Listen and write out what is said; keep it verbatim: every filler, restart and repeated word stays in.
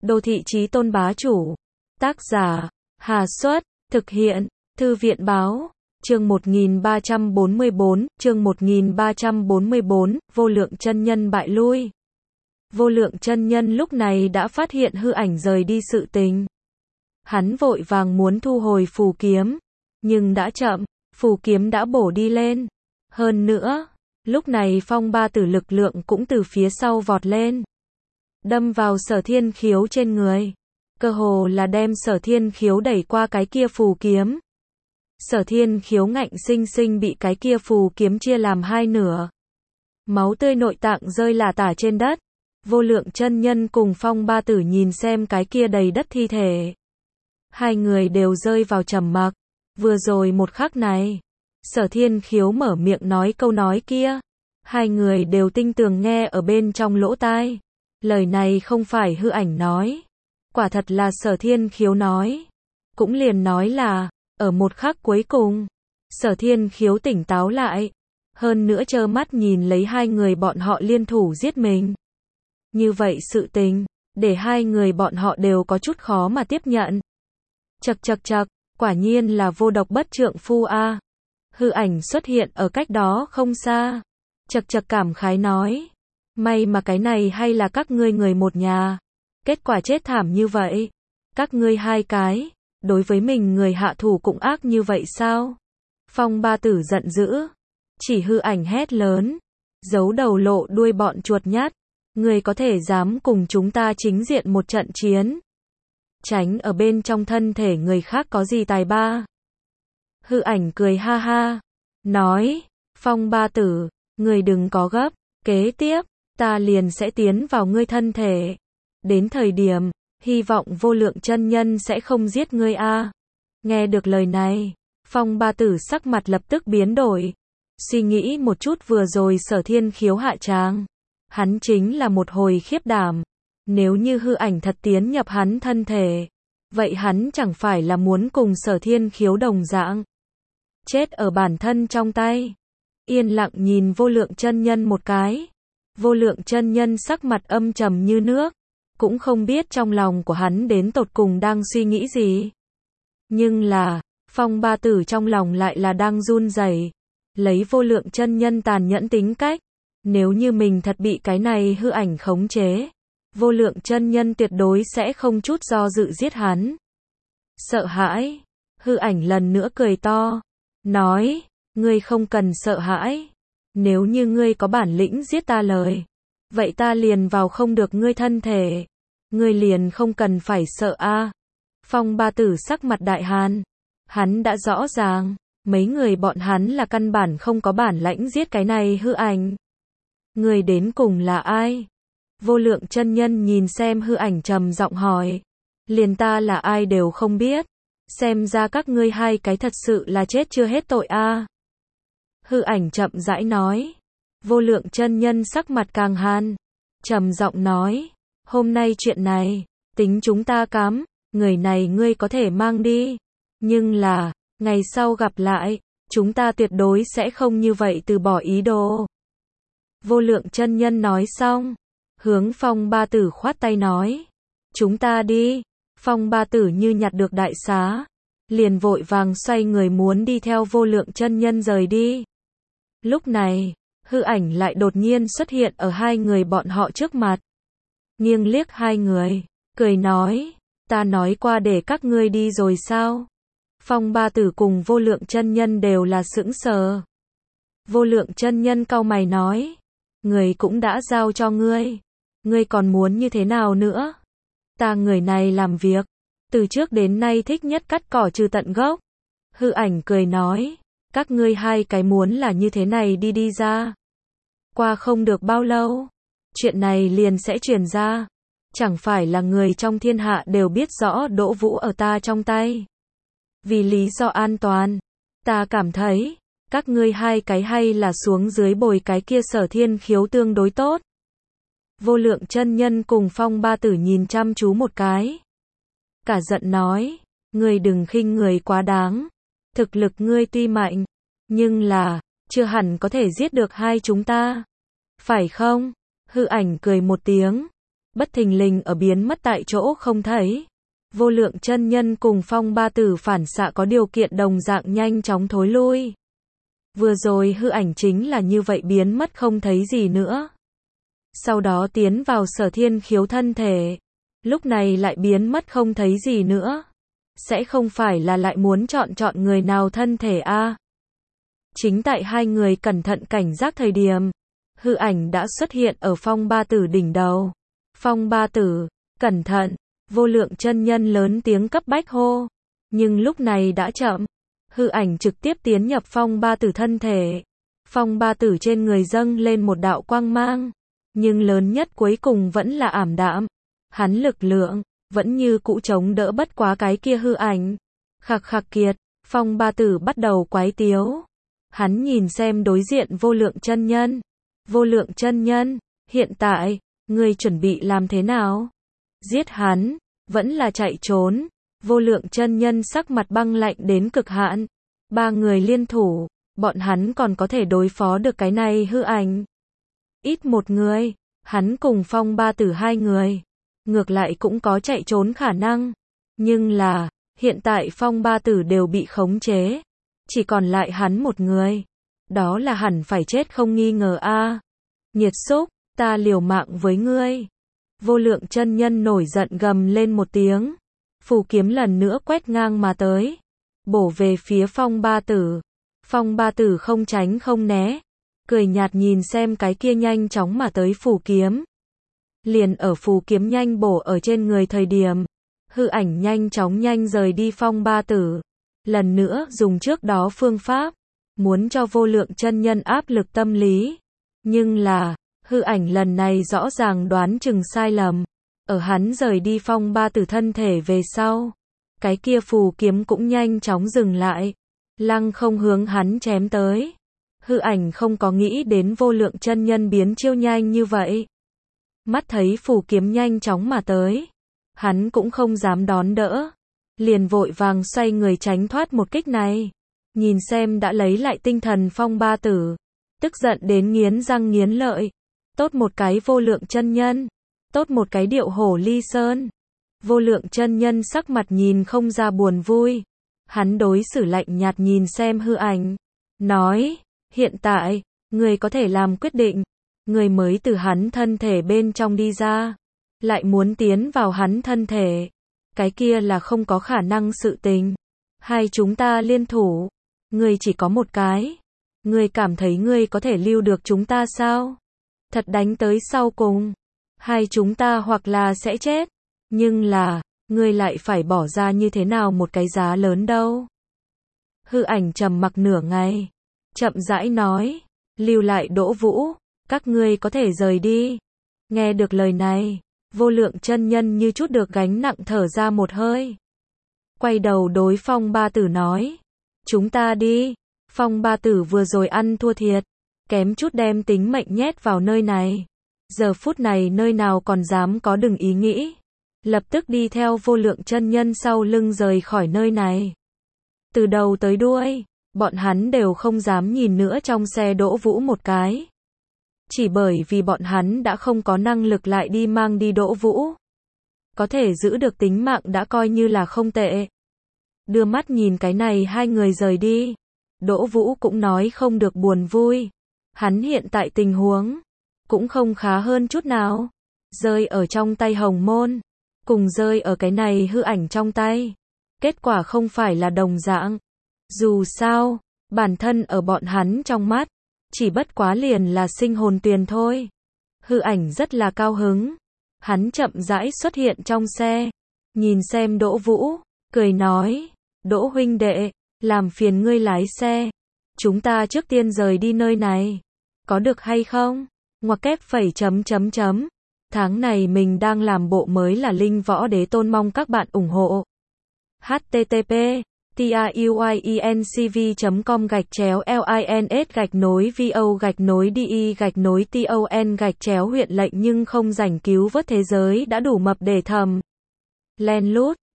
Đô thị chí tôn bá chủ. Tác giả, Hà Xuất, thực hiện, Thư viện báo. Chương một nghìn ba trăm bốn mươi bốn, chương một nghìn ba trăm bốn mươi bốn, Vô Lượng chân nhân bại lui. Vô Lượng chân nhân lúc này đã phát hiện hư ảnh rời đi sự tình. Hắn vội vàng muốn thu hồi phù kiếm, nhưng đã chậm, phù kiếm đã bổ đi lên. Hơn nữa, lúc này phong ba tử lực lượng cũng từ phía sau vọt lên, đâm vào Sở Thiên Khiếu trên người, cơ hồ là đem Sở Thiên Khiếu đẩy qua cái kia phù kiếm. Sở Thiên Khiếu ngạnh sinh sinh bị cái kia phù kiếm chia làm hai nửa. Máu tươi nội tạng rơi lả tả trên đất. Vô Lượng chân nhân cùng phong ba tử nhìn xem cái kia đầy đất thi thể. Hai người đều rơi vào trầm mặc. Vừa rồi một khắc này, Sở Thiên Khiếu mở miệng nói câu nói kia. Hai người đều tinh tường nghe ở bên trong lỗ tai. Lời này không phải hư ảnh nói. Quả thật là Sở Thiên Khiếu nói. Cũng liền nói là, ở một khắc cuối cùng, Sở Thiên Khiếu tỉnh táo lại. Hơn nữa trơ mắt nhìn lấy hai người bọn họ liên thủ giết mình. Như vậy sự tình, để hai người bọn họ đều có chút khó mà tiếp nhận. Chậc chậc chậc, quả nhiên là vô độc bất trượng phu a. Hư ảnh xuất hiện ở cách đó không xa. Chậc chậc cảm khái nói. May mà cái này hay là các ngươi người một nhà. Kết quả chết thảm như vậy. Các ngươi hai cái, đối với mình người hạ thủ cũng ác như vậy sao? Phong ba tử giận dữ. Chỉ hư ảnh hét lớn. Giấu đầu lộ đuôi bọn chuột nhát. Người có thể dám cùng chúng ta chính diện một trận chiến. Tránh ở bên trong thân thể người khác có gì tài ba. Hư ảnh cười ha ha. Nói, phong ba tử, người đừng có gấp. Kế tiếp, ta liền sẽ tiến vào ngươi thân thể. Đến thời điểm, hy vọng Vô Lượng chân nhân sẽ không giết ngươi a. Nghe được lời này, phong ba tử sắc mặt lập tức biến đổi. Suy nghĩ một chút vừa rồi Sở Thiên Khiếu hạ tràng. Hắn chính là một hồi khiếp đảm. Nếu như hư ảnh thật tiến nhập hắn thân thể, vậy hắn chẳng phải là muốn cùng Sở Thiên Khiếu đồng dạng. Chết ở bản thân trong tay. Yên lặng nhìn Vô Lượng chân nhân một cái. Vô Lượng chân nhân sắc mặt âm trầm như nước. Cũng không biết trong lòng của hắn đến tột cùng đang suy nghĩ gì. Nhưng là, phong ba tử trong lòng lại là đang run rẩy. Lấy Vô Lượng chân nhân tàn nhẫn tính cách. Nếu như mình thật bị cái này hư ảnh khống chế, Vô Lượng chân nhân tuyệt đối sẽ không chút do dự giết hắn. Sợ hãi. Hư ảnh lần nữa cười to. Nói, ngươi không cần sợ hãi. Nếu như ngươi có bản lĩnh giết ta lời, vậy ta liền vào không được ngươi thân thể. Ngươi liền không cần phải sợ a. Phong ba tử sắc mặt đại hàn. Hắn đã rõ ràng, mấy người bọn hắn là căn bản không có bản lãnh giết cái này hư ảnh. Người đến cùng là ai? Vô Lượng chân nhân nhìn xem hư ảnh trầm giọng hỏi. Liền ta là ai đều không biết. Xem ra các ngươi hai cái thật sự là chết chưa hết tội a. Hư ảnh chậm rãi nói. Vô Lượng chân nhân sắc mặt càng hàn. Trầm giọng nói. Hôm nay chuyện này, tính chúng ta cắm. Người này ngươi có thể mang đi. Nhưng là, ngày sau gặp lại, chúng ta tuyệt đối sẽ không như vậy từ bỏ ý đồ. Vô Lượng chân nhân nói xong, hướng phong ba tử khoát tay nói. Chúng ta đi. Phong ba tử như nhặt được đại xá. Liền vội vàng xoay người muốn đi theo Vô Lượng chân nhân rời đi. Lúc này, hư ảnh lại đột nhiên xuất hiện ở hai người bọn họ trước mặt. Nghiêng liếc hai người, cười nói. Ta nói qua để các ngươi đi rồi sao? Phong ba tử cùng Vô Lượng chân nhân đều là sững sờ. Vô Lượng chân nhân cau mày nói. Người cũng đã giao cho ngươi. Ngươi còn muốn như thế nào nữa? Ta người này làm việc. Từ trước đến nay thích nhất cắt cỏ trừ tận gốc. Hư ảnh cười nói. Các ngươi hai cái muốn là như thế này đi đi ra. Qua không được bao lâu. Chuyện này liền sẽ truyền ra. Chẳng phải là người trong thiên hạ đều biết rõ Đỗ Vũ ở ta trong tay. Vì lý do an toàn. Ta cảm thấy. Các ngươi hai cái hay là xuống dưới bồi cái kia Sở Thiên Khiếu tương đối tốt. Vô Lượng chân nhân cùng phong ba tử nhìn chăm chú một cái. Cả giận nói. Ngươi đừng khinh người quá đáng. Thực lực ngươi tuy mạnh. Nhưng là, chưa hẳn có thể giết được hai chúng ta. Phải không? Hư ảnh cười một tiếng. bất thình lình ở biến mất tại chỗ không thấy. Vô lượng chân nhân cùng Phong Ba Tử phản xạ có điều kiện đồng dạng nhanh chóng thối lui. Vừa rồi hư ảnh chính là như vậy biến mất không thấy gì nữa. Sau đó tiến vào Sở Thiên Khiếu thân thể. Lúc này lại biến mất không thấy gì nữa. Sẽ không phải là lại muốn chọn chọn người nào thân thể a? À? Chính tại hai người cẩn thận cảnh giác thời điểm, hư ảnh đã xuất hiện ở Phong Ba Tử đỉnh đầu. Phong Ba Tử, cẩn thận, vô lượng chân nhân lớn tiếng cấp bách hô. Nhưng lúc này đã chậm, hư ảnh trực tiếp tiến nhập Phong Ba Tử thân thể. Phong Ba Tử trên người dâng lên một đạo quang mang, nhưng lớn nhất cuối cùng vẫn là ảm đạm. Hắn lực lượng, vẫn như cũ chống đỡ bất quá cái kia hư ảnh. Khặc khặc kiệt, Phong Ba Tử bắt đầu quái tiếu. Hắn nhìn xem đối diện vô lượng chân nhân. Vô lượng chân nhân, hiện tại, ngươi chuẩn bị làm thế nào? Giết hắn, vẫn là chạy trốn? Vô lượng chân nhân sắc mặt băng lạnh đến cực hạn. Ba người liên thủ, bọn hắn còn có thể đối phó được cái này hư ảnh. Ít một người, hắn cùng Phong Ba Tử hai người. Ngược lại cũng có chạy trốn khả năng. Nhưng là, hiện tại Phong Ba Tử đều bị khống chế. Chỉ còn lại hắn một người. Đó là hẳn phải chết không nghi ngờ a. À. Nhiệt xúc, ta liều mạng với ngươi. Vô lượng chân nhân nổi giận gầm lên một tiếng. Phù kiếm lần nữa quét ngang mà tới. Bổ về phía Phong Ba Tử. Phong Ba Tử không tránh không né. Cười nhạt nhìn xem cái kia nhanh chóng mà tới phù kiếm. Liền ở phù kiếm nhanh bổ ở trên người thời điểm. Hư ảnh nhanh chóng nhanh rời đi Phong Ba Tử. Lần nữa dùng trước đó phương pháp. Muốn cho vô lượng chân nhân áp lực tâm lý. Nhưng là, hư ảnh lần này rõ ràng đoán chừng sai lầm. Ở hắn rời đi Phong Ba Tử thân thể về sau. Cái kia phù kiếm cũng nhanh chóng dừng lại. Lăng không hướng hắn chém tới. Hư ảnh không có nghĩ đến vô lượng chân nhân biến chiêu nhanh như vậy. Mắt thấy phù kiếm nhanh chóng mà tới. Hắn cũng không dám đón đỡ. Liền vội vàng xoay người tránh thoát một kích này. Nhìn xem đã lấy lại tinh thần Phong Ba Tử. Tức giận đến nghiến răng nghiến lợi. Tốt một cái vô lượng chân nhân. Tốt một cái điệu hổ ly sơn. Vô lượng chân nhân sắc mặt nhìn không ra buồn vui. Hắn đối xử lạnh nhạt nhìn xem hư ảnh. Nói, hiện tại, người có thể làm quyết định. Người mới từ hắn thân thể bên trong đi ra. Lại muốn tiến vào hắn thân thể. Cái kia là không có khả năng sự tình. Hai chúng ta liên thủ. Ngươi chỉ có một cái. Ngươi cảm thấy ngươi có thể lưu được chúng ta sao? Thật đánh tới sau cùng. Hai chúng ta hoặc là sẽ chết. Nhưng là, ngươi lại phải bỏ ra như thế nào một cái giá lớn đâu. Hư ảnh trầm mặc nửa ngày. Chậm rãi nói. Lưu lại Đỗ Vũ. Các ngươi có thể rời đi. Nghe được lời này. Vô lượng chân nhân như chút được gánh nặng thở ra một hơi. Quay đầu đối Phong Ba Tử nói. Chúng ta đi. Phong Ba Tử vừa rồi ăn thua thiệt. Kém chút đem tính mệnh nhét vào nơi này. Giờ phút này nơi nào còn dám có đừng ý nghĩ. Lập tức đi theo vô lượng chân nhân sau lưng rời khỏi nơi này. Từ đầu tới đuôi, bọn hắn đều không dám nhìn nữa trong xe Đỗ Vũ một cái. Chỉ bởi vì bọn hắn đã không có năng lực lại đi mang đi Đỗ Vũ. Có thể giữ được tính mạng đã coi như là không tệ. Đưa mắt nhìn cái này hai người rời đi. Đỗ Vũ cũng nói không được buồn vui. Hắn hiện tại tình huống cũng không khá hơn chút nào. Rơi ở trong tay Hồng Môn. Cùng rơi ở cái này hư ảnh trong tay. Kết quả không phải là đồng dạng. Dù sao, bản thân ở bọn hắn trong mắt. Chỉ bất quá liền là sinh hồn tuyền thôi. Hư ảnh rất là cao hứng. Hắn chậm rãi xuất hiện trong xe. Nhìn xem Đỗ Vũ. Cười nói. Đỗ huynh đệ. Làm phiền ngươi lái xe. Chúng ta trước tiên rời đi nơi này. Có được hay không? Ngoặc kép phẩy chấm chấm chấm. Tháng này mình đang làm bộ mới là Linh Võ Đế Tôn, mong các bạn ủng hộ. H T T P TIUIENCV chấm com gạch chéo LINS gạch nối VO gạch nối DI gạch nối TON gạch chéo huyện lệnh nhưng không rảnh cứu vớt thế giới đã đủ mập để thầm. Len lút.